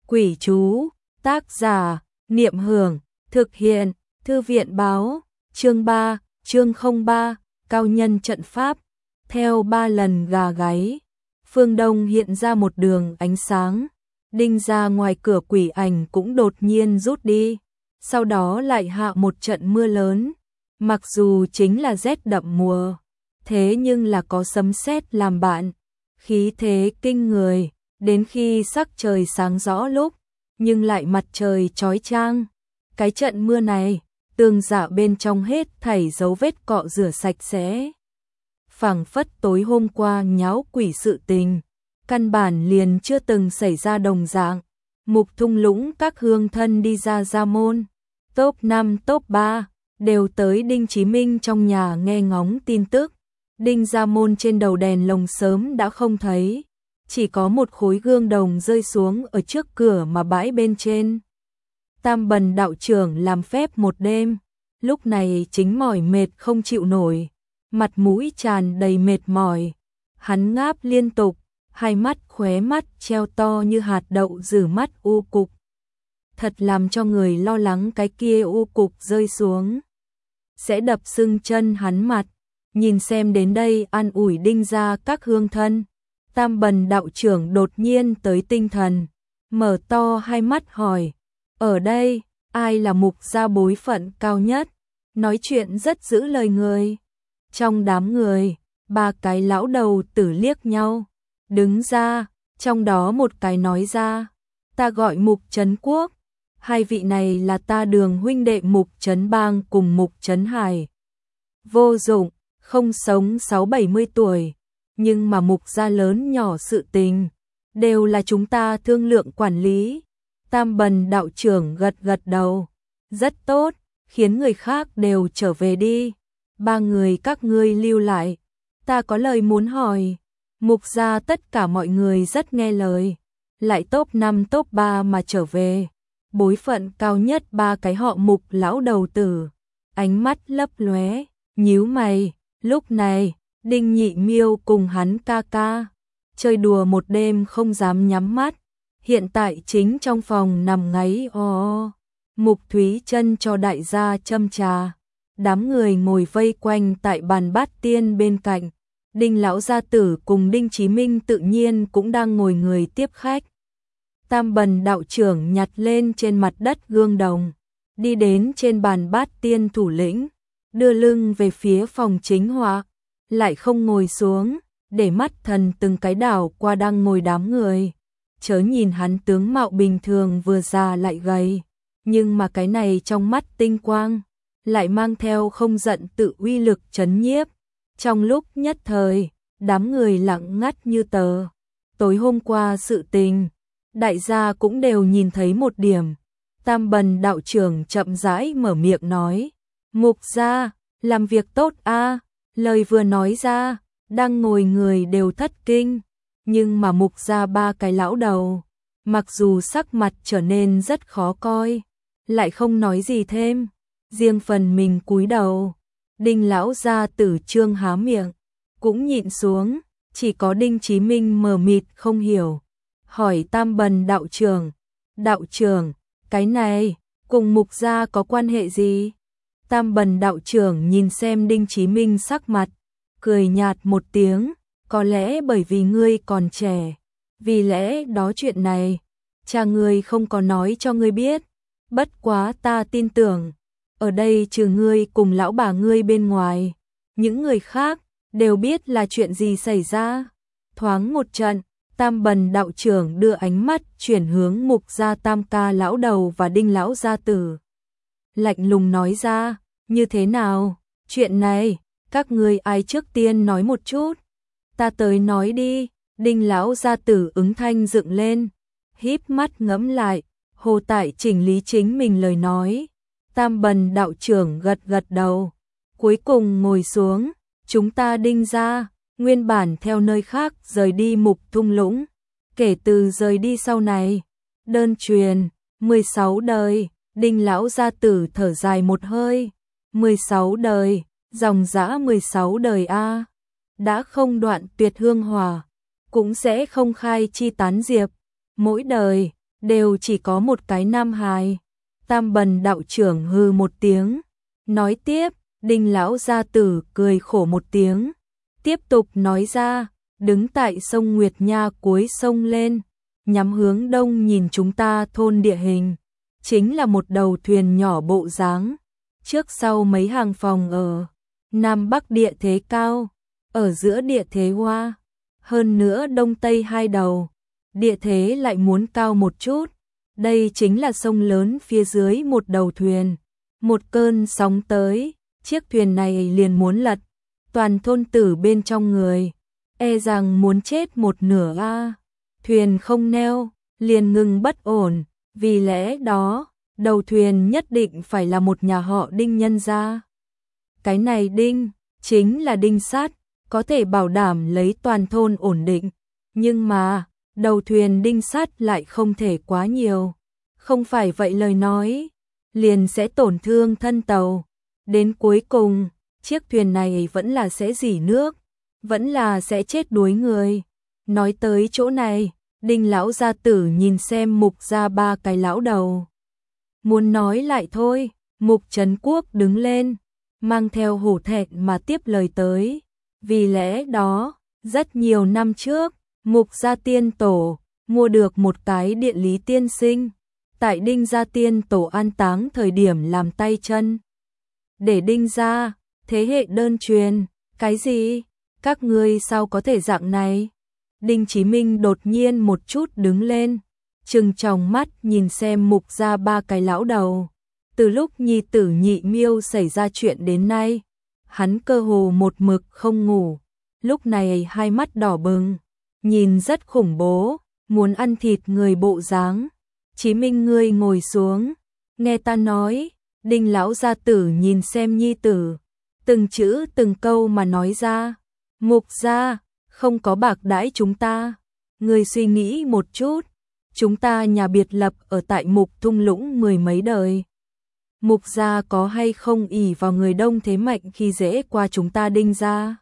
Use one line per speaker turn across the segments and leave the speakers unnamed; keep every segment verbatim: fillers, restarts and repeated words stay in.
Quỷ chú, tác giả, Niệm Hưởng, thực hiện, Thư viện báo, chương ba, chương không ba, cao nhân trận pháp, theo ba lần gà gáy. Phương Đông hiện ra một đường ánh sáng, Đinh ra ngoài cửa quỷ ảnh cũng đột nhiên rút đi, sau đó lại hạ một trận mưa lớn, mặc dù chính là rét đậm mùa, thế nhưng là có sấm sét làm bạn, khí thế kinh người, đến khi sắc trời sáng rõ lúc, nhưng lại mặt trời chói chang. Cái trận mưa này, tường dạ bên trong hết thảy dấu vết cọ rửa sạch sẽ. Phảng phất tối hôm qua nháo quỷ sự tình, căn bản liền chưa từng xảy ra đồng dạng. Mục thung lũng các hương thân đi ra gia môn, top năm top ba, đều tới Đinh Chí Minh trong nhà nghe ngóng tin tức. Đinh gia môn trên đầu đèn lồng sớm đã không thấy, chỉ có một khối gương đồng rơi xuống ở trước cửa mà bãi bên trên. Tam Bần đạo trưởng làm phép một đêm, lúc này chính mỏi mệt không chịu nổi, mặt mũi tràn đầy mệt mỏi, hắn ngáp liên tục, hai mắt khóe mắt treo to như hạt đậu rử mắt u cục. Thật làm cho người lo lắng cái kia u cục rơi xuống sẽ đập sưng chân hắn mặt. Nhìn xem đến đây an ủi Đinh ra các hương thân, Tam Bần đạo trưởng đột nhiên tới tinh thần, mở to hai mắt hỏi, ở đây, ai là mục gia bối phận cao nhất, nói chuyện rất giữ lời người. Trong đám người, ba cái lão đầu tử liếc nhau, đứng ra, trong đó một cái nói ra, ta gọi Mục Trấn Quốc, hai vị này là ta Đường huynh đệ Mục Trấn Bang cùng Mục Trấn Hải. Vô dụng, không sống sáu bảy mươi tuổi, nhưng mà Mục gia lớn nhỏ sự tình, đều là chúng ta thương lượng quản lý. Tam Bần đạo trưởng gật gật đầu, rất tốt, khiến người khác đều trở về đi, ba người các ngươi lưu lại, ta có lời muốn hỏi. Mục gia tất cả mọi người rất nghe lời, lại top năm top ba mà trở về, bối phận cao nhất ba cái họ Mục lão đầu tử, ánh mắt lấp lóe, nhíu mày. Lúc này, Đinh Nhị Miêu cùng hắn ca ca, chơi đùa một đêm không dám nhắm mắt, hiện tại chính trong phòng nằm ngáy o. Mục Thúy Chân cho đại gia châm trà, đám người ngồi vây quanh tại bàn bát tiên bên cạnh, Đinh lão gia tử cùng Đinh Chí Minh tự nhiên cũng đang ngồi người tiếp khách. Tam Bần đạo trưởng nhặt lên trên mặt đất gương đồng, đi đến trên bàn bát tiên thủ lĩnh, đưa lưng về phía phòng chính họa, lại không ngồi xuống, để mắt thần từng cái đảo qua đang ngồi đám người. Chớ nhìn hắn tướng mạo bình thường vừa già lại gầy, nhưng mà cái này trong mắt tinh quang, lại mang theo không giận tự uy lực chấn nhiếp. Trong lúc nhất thời, đám người lặng ngắt như tờ. Tối hôm qua sự tình, đại gia cũng đều nhìn thấy một điểm. Tam Bần đạo trưởng chậm rãi mở miệng nói, Mục gia, làm việc tốt a. Lời vừa nói ra, đang ngồi người đều thất kinh, nhưng mà Mục gia ba cái lão đầu, mặc dù sắc mặt trở nên rất khó coi, lại không nói gì thêm, riêng phần mình cúi đầu. Đinh lão gia tử Trương há miệng, cũng nhịn xuống, chỉ có Đinh Chí Minh mờ mịt không hiểu, hỏi Tam Bần đạo trưởng, đạo trưởng, cái này cùng Mục gia có quan hệ gì? Tam Bần đạo trưởng nhìn xem Đinh Chí Minh sắc mặt, cười nhạt một tiếng, có lẽ bởi vì ngươi còn trẻ, vì lẽ đó chuyện này, cha ngươi không có nói cho ngươi biết, bất quá ta tin tưởng, ở đây trừ ngươi cùng lão bà ngươi bên ngoài, những người khác đều biết là chuyện gì xảy ra. Thoáng một trận, Tam Bần đạo trưởng đưa ánh mắt chuyển hướng Mục gia tam ca lão đầu và Đinh lão gia tử. Lạnh lùng nói ra, như thế nào, chuyện này, các ngươi ai trước tiên nói một chút, ta tới nói đi. Đinh lão gia tử ứng thanh dựng lên, híp mắt ngẫm lại, hồ tại chỉnh lý chính mình lời nói. Tam Bần đạo trưởng gật gật đầu, cuối cùng ngồi xuống, chúng ta Đinh gia, nguyên bản theo nơi khác rời đi Mục thung lũng, kể từ rời đi sau này, đơn truyền, mười sáu đời. Đinh lão gia tử thở dài một hơi, mười sáu đời, dòng dã mười sáu đời a, đã không đoạn tuyệt hương hòa, cũng sẽ không khai chi tán diệp, mỗi đời đều chỉ có một cái nam hài. Tam Bần đạo trưởng hừ một tiếng, nói tiếp, Đinh lão gia tử cười khổ một tiếng, tiếp tục nói ra, đứng tại sông Nguyệt Nha cuối sông lên, nhắm hướng đông nhìn chúng ta thôn địa hình, chính là một đầu thuyền nhỏ bộ dáng, trước sau mấy hàng phòng ở, nam bắc địa thế cao, ở giữa địa thế hoa, hơn nữa đông tây hai đầu, địa thế lại muốn cao một chút. Đây chính là sông lớn phía dưới một đầu thuyền, một cơn sóng tới, chiếc thuyền này liền muốn lật, toàn thôn tử bên trong người, e rằng muốn chết một nửa a. Thuyền không neo, liền ngừng bất ổn, vì lẽ đó, đầu thuyền nhất định phải là một nhà họ Đinh nhân gia. Cái này Đinh, chính là Đinh Sát, có thể bảo đảm lấy toàn thôn ổn định, nhưng mà, đầu thuyền Đinh Sát lại không thể quá nhiều, không phải vậy lời nói, liền sẽ tổn thương thân tàu, đến cuối cùng, chiếc thuyền này vẫn là sẽ rỉ nước, vẫn là sẽ chết đuối người. Nói tới chỗ này, Đinh lão gia tử nhìn xem Mục gia ba cái lão đầu. Muốn nói lại thôi, Mục Trấn Quốc đứng lên, mang theo hổ thẹn mà tiếp lời tới. Vì lẽ đó, rất nhiều năm trước, Mục gia tiên tổ, mua được một cái điện lý tiên sinh, tại Đinh gia tiên tổ an táng thời điểm làm tay chân. Để Đinh gia, thế hệ đơn truyền, cái gì? Các ngươi sao có thể dạng này? Đinh Chí Minh đột nhiên một chút đứng lên, trừng tròng mắt nhìn xem Mục gia ba cái lão đầu. Từ lúc nhi tử Nhị Miêu xảy ra chuyện đến nay, hắn cơ hồ một mực không ngủ, lúc này hai mắt đỏ bừng, nhìn rất khủng bố, muốn ăn thịt người bộ dáng. Chí Minh ngươi ngồi xuống, nghe ta nói. Đinh lão gia tử nhìn xem nhi tử, từng chữ từng câu mà nói ra. Mục gia, không có bạc đãi chúng ta. Ngươi suy nghĩ một chút, chúng ta nhà biệt lập ở tại Mục thung lũng mười mấy đời. Mục gia có hay không ỷ vào người đông thế mạnh khi dễ qua chúng ta Đinh gia?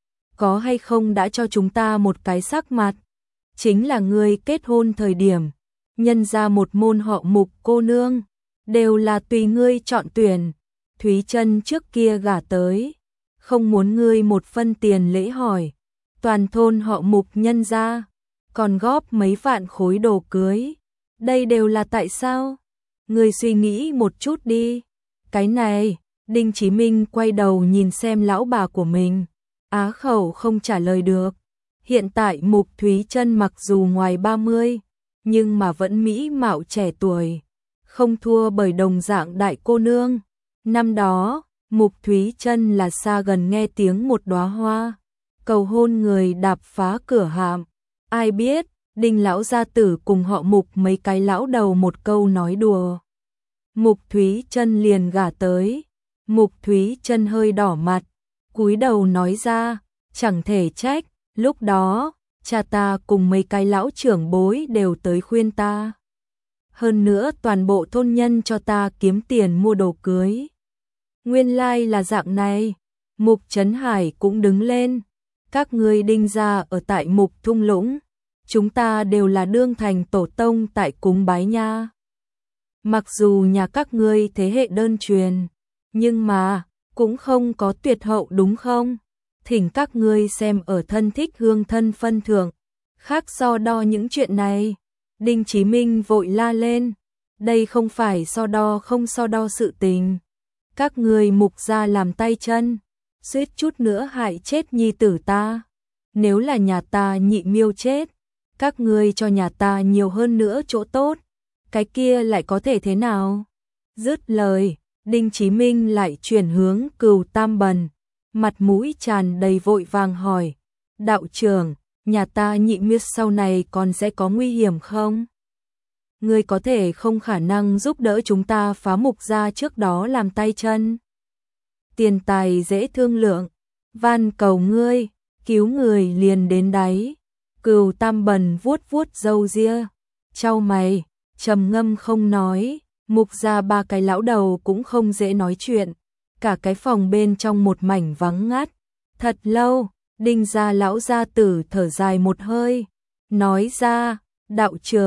Có hay không đã cho chúng ta một cái sắc mặt? Chính là ngươi kết hôn thời điểm, nhân ra một môn họ Mục cô nương, đều là tùy ngươi chọn tuyển. Thúy Trân trước kia gả tới, không muốn ngươi một phân tiền lễ hỏi, toàn thôn họ Mục nhân ra, còn góp mấy vạn khối đồ cưới. Đây đều là tại sao? Ngươi suy nghĩ một chút đi. Cái này, Đinh Chí Minh quay đầu nhìn xem lão bà của mình, á khẩu không trả lời được. Hiện tại Mục Thúy Trân mặc dù ngoài ba mươi, nhưng mà vẫn mỹ mạo trẻ tuổi, không thua bởi đồng dạng đại cô nương. Năm đó, Mục Thúy Trân là xa gần nghe tiếng một đóa hoa, cầu hôn người đạp phá cửa hàm. Ai biết, Đinh lão gia tử cùng họ Mục mấy cái lão đầu một câu nói đùa, Mục Thúy Trân liền gả tới. Mục Thúy Trân hơi đỏ mặt, cúi đầu nói ra, chẳng thể trách, lúc đó, cha ta cùng mấy cái lão trưởng bối đều tới khuyên ta. Hơn nữa toàn bộ thôn nhân cho ta kiếm tiền mua đồ cưới. Nguyên lai like là dạng này. Mục Trấn Hải cũng đứng lên. Các ngươi Đinh gia ở tại Mục thung lũng, chúng ta đều là đương thành tổ tông tại cúng bái nha. Mặc dù nhà các ngươi thế hệ đơn truyền, nhưng mà cũng không có tuyệt hậu đúng không? Thỉnh các ngươi xem ở thân thích hương thân phân thượng, khác so đo những chuyện này. Đinh Chí Minh vội la lên, đây không phải so đo không so đo sự tình. Các ngươi Mục gia làm tay chân, suýt chút nữa hại chết nhi tử ta. Nếu là nhà ta Nhị Miêu chết, các ngươi cho nhà ta nhiều hơn nữa chỗ tốt, cái kia lại có thể thế nào? Dứt lời, Đinh Chí Minh lại chuyển hướng Cừu Tam Bần, mặt mũi tràn đầy vội vàng hỏi, đạo trưởng, nhà ta Nhị Miêu sau này còn sẽ có nguy hiểm không? Ngươi có thể không khả năng giúp đỡ chúng ta phá Mục gia trước đó làm tay chân. Tiền tài dễ thương lượng, van cầu ngươi, cứu người liền đến đáy. Cừu Tam Bần vuốt vuốt râu ria, chau mày, trầm ngâm không nói. Mục gia ba cái lão đầu cũng không dễ nói chuyện, cả cái phòng bên trong một mảnh vắng ngắt. Thật lâu, Đinh gia lão gia tử thở dài một hơi, nói ra, đạo trưởng,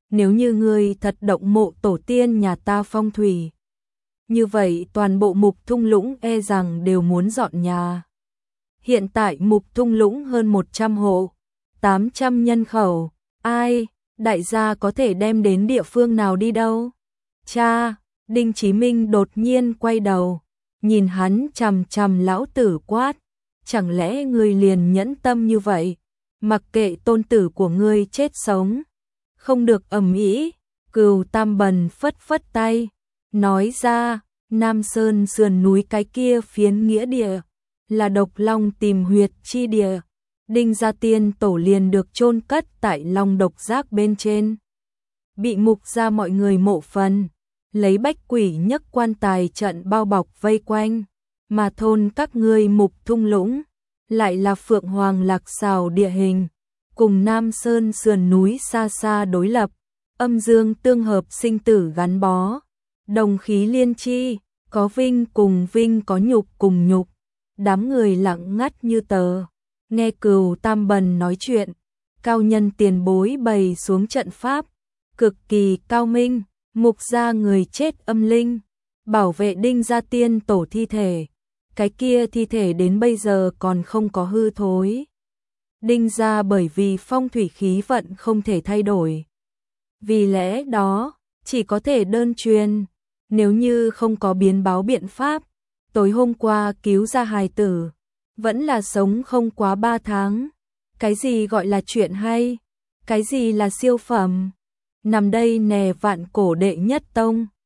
nếu như ngươi thật động mộ tổ tiên nhà ta phong thủy. Như vậy toàn bộ Mục Thung Lũng e rằng đều muốn dọn nhà. Hiện tại Mục Thung Lũng hơn một trăm hộ, tám trăm nhân khẩu, ai, đại gia có thể đem đến địa phương nào đi đâu? Cha, Đinh Chí Minh đột nhiên quay đầu, nhìn hắn chằm chằm lão tử quát, chẳng lẽ ngươi liền nhẫn tâm như vậy, mặc kệ tôn tử của ngươi chết sống, không được ầm ĩ. Cừu Tam Bần phất phất tay, nói ra, Nam Sơn sườn núi cái kia phiến nghĩa địa, là độc long tìm huyệt chi địa, Đinh Gia Tiên tổ liền được chôn cất tại long độc giác bên trên. Bị Mục gia mọi người mộ phần, lấy bách quỷ nhấc quan tài trận bao bọc vây quanh, mà thôn các ngươi Mục Thung Lũng, lại là Phượng Hoàng Lạc Xào địa hình, cùng Nam Sơn sườn núi xa xa đối lập, âm dương tương hợp sinh tử gắn bó, đồng khí liên chi, có vinh cùng vinh có nhục cùng nhục. Đám người lặng ngắt như tờ, nghe Cừu Tam Bần nói chuyện, cao nhân tiền bối bày xuống trận pháp, cực kỳ cao minh, Mục gia người chết âm linh, bảo vệ Đinh Gia Tiên tổ thi thể, cái kia thi thể đến bây giờ còn không có hư thối. Đinh gia bởi vì phong thủy khí vận không thể thay đổi, vì lẽ đó chỉ có thể đơn truyền, nếu như không có biến báo biện pháp, tối hôm qua cứu ra hài tử, vẫn là sống không quá ba tháng. Cái gì gọi là chuyện hay? Cái gì là siêu phẩm? Nằm đây nè vạn cổ đệ nhất tông.